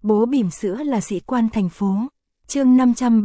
Bố bỉm sữa là sĩ quan thành phố. Chương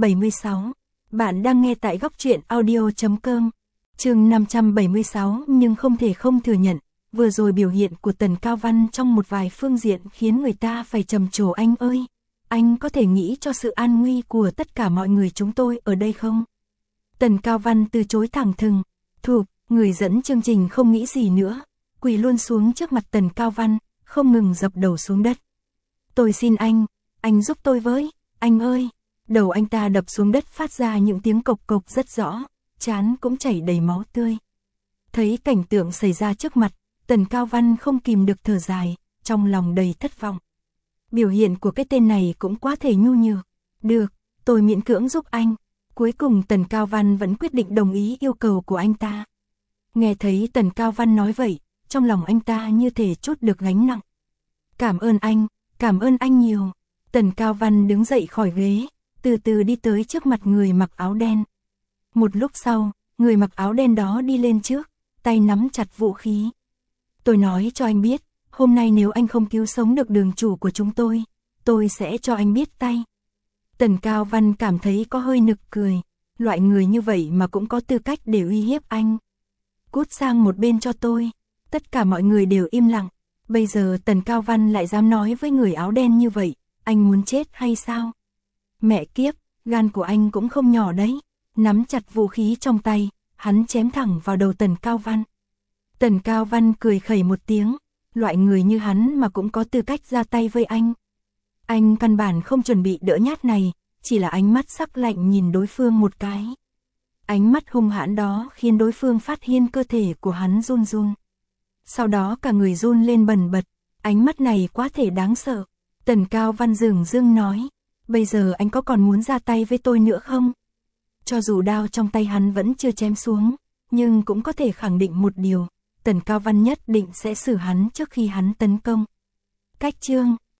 576. Bạn đang nghe tại góc truyện audio.com. Chương 576, nhưng không thể không thừa nhận, vừa rồi biểu hiện của Tần Cao Văn trong một vài phương diện khiến người ta phải trầm trồ. Anh ơi, anh có thể nghĩ cho sự an nguy của tất cả mọi người chúng tôi ở đây không? Tần Cao Văn từ chối thẳng thừng. Thục, người dẫn chương trình không nghĩ gì nữa, quỳ luôn xuống trước mặt Tần Cao Văn, không ngừng dập đầu xuống đất. Tôi xin anh giúp tôi với, anh ơi. Đầu anh ta đập xuống đất phát ra những tiếng cộc cộc rất rõ, trán cũng chảy đầy máu tươi. Thấy cảnh tượng xảy ra trước mặt, Tần Cao Văn không kìm được thở dài, trong lòng đầy thất vọng. Biểu hiện của cái tên này cũng quá thể nhu nhược. Được, tôi miễn cưỡng giúp anh. Cuối cùng Tần Cao Văn vẫn quyết định đồng ý yêu cầu của anh ta. Nghe thấy Tần Cao Văn nói vậy, trong lòng anh ta như thể trút được gánh nặng. Cảm ơn anh nhiều. Tần Cao Văn đứng dậy khỏi ghế, từ từ đi tới trước mặt người mặc áo đen. Một lúc sau, người mặc áo đen đó đi lên trước, tay nắm chặt vũ khí. Tôi nói cho anh biết, hôm nay nếu anh không cứu sống được đường chủ của chúng tôi sẽ cho anh biết tay. Tần Cao Văn cảm thấy có hơi nực cười, loại người như vậy mà cũng có tư cách để uy hiếp anh. Cút sang một bên cho tôi. Tất cả mọi người đều im lặng. Bây giờ Tần Cao Văn lại dám nói với người áo đen như vậy, anh muốn chết hay sao? Mẹ kiếp, gan của anh cũng không nhỏ đấy. Nắm chặt vũ khí trong tay, hắn chém thẳng vào đầu Tần Cao Văn. Tần Cao Văn cười khẩy một tiếng, loại người như hắn mà cũng có tư cách ra tay với anh. Anh căn bản không chuẩn bị đỡ nhát này, chỉ là ánh mắt sắc lạnh nhìn đối phương một cái. Ánh mắt hung hãn đó khiến đối phương phát hiện cơ thể của hắn run run. Sau đó cả người run lên bần bật, ánh mắt này quá thể đáng sợ. Tần Cao Văn dửng dưng nói, bây giờ anh có còn muốn ra tay với tôi nữa không? Cho dù đao trong tay hắn vẫn chưa chém xuống, nhưng cũng có thể khẳng định một điều, Tần Cao Văn nhất định sẽ xử hắn trước khi hắn tấn công. Cách chương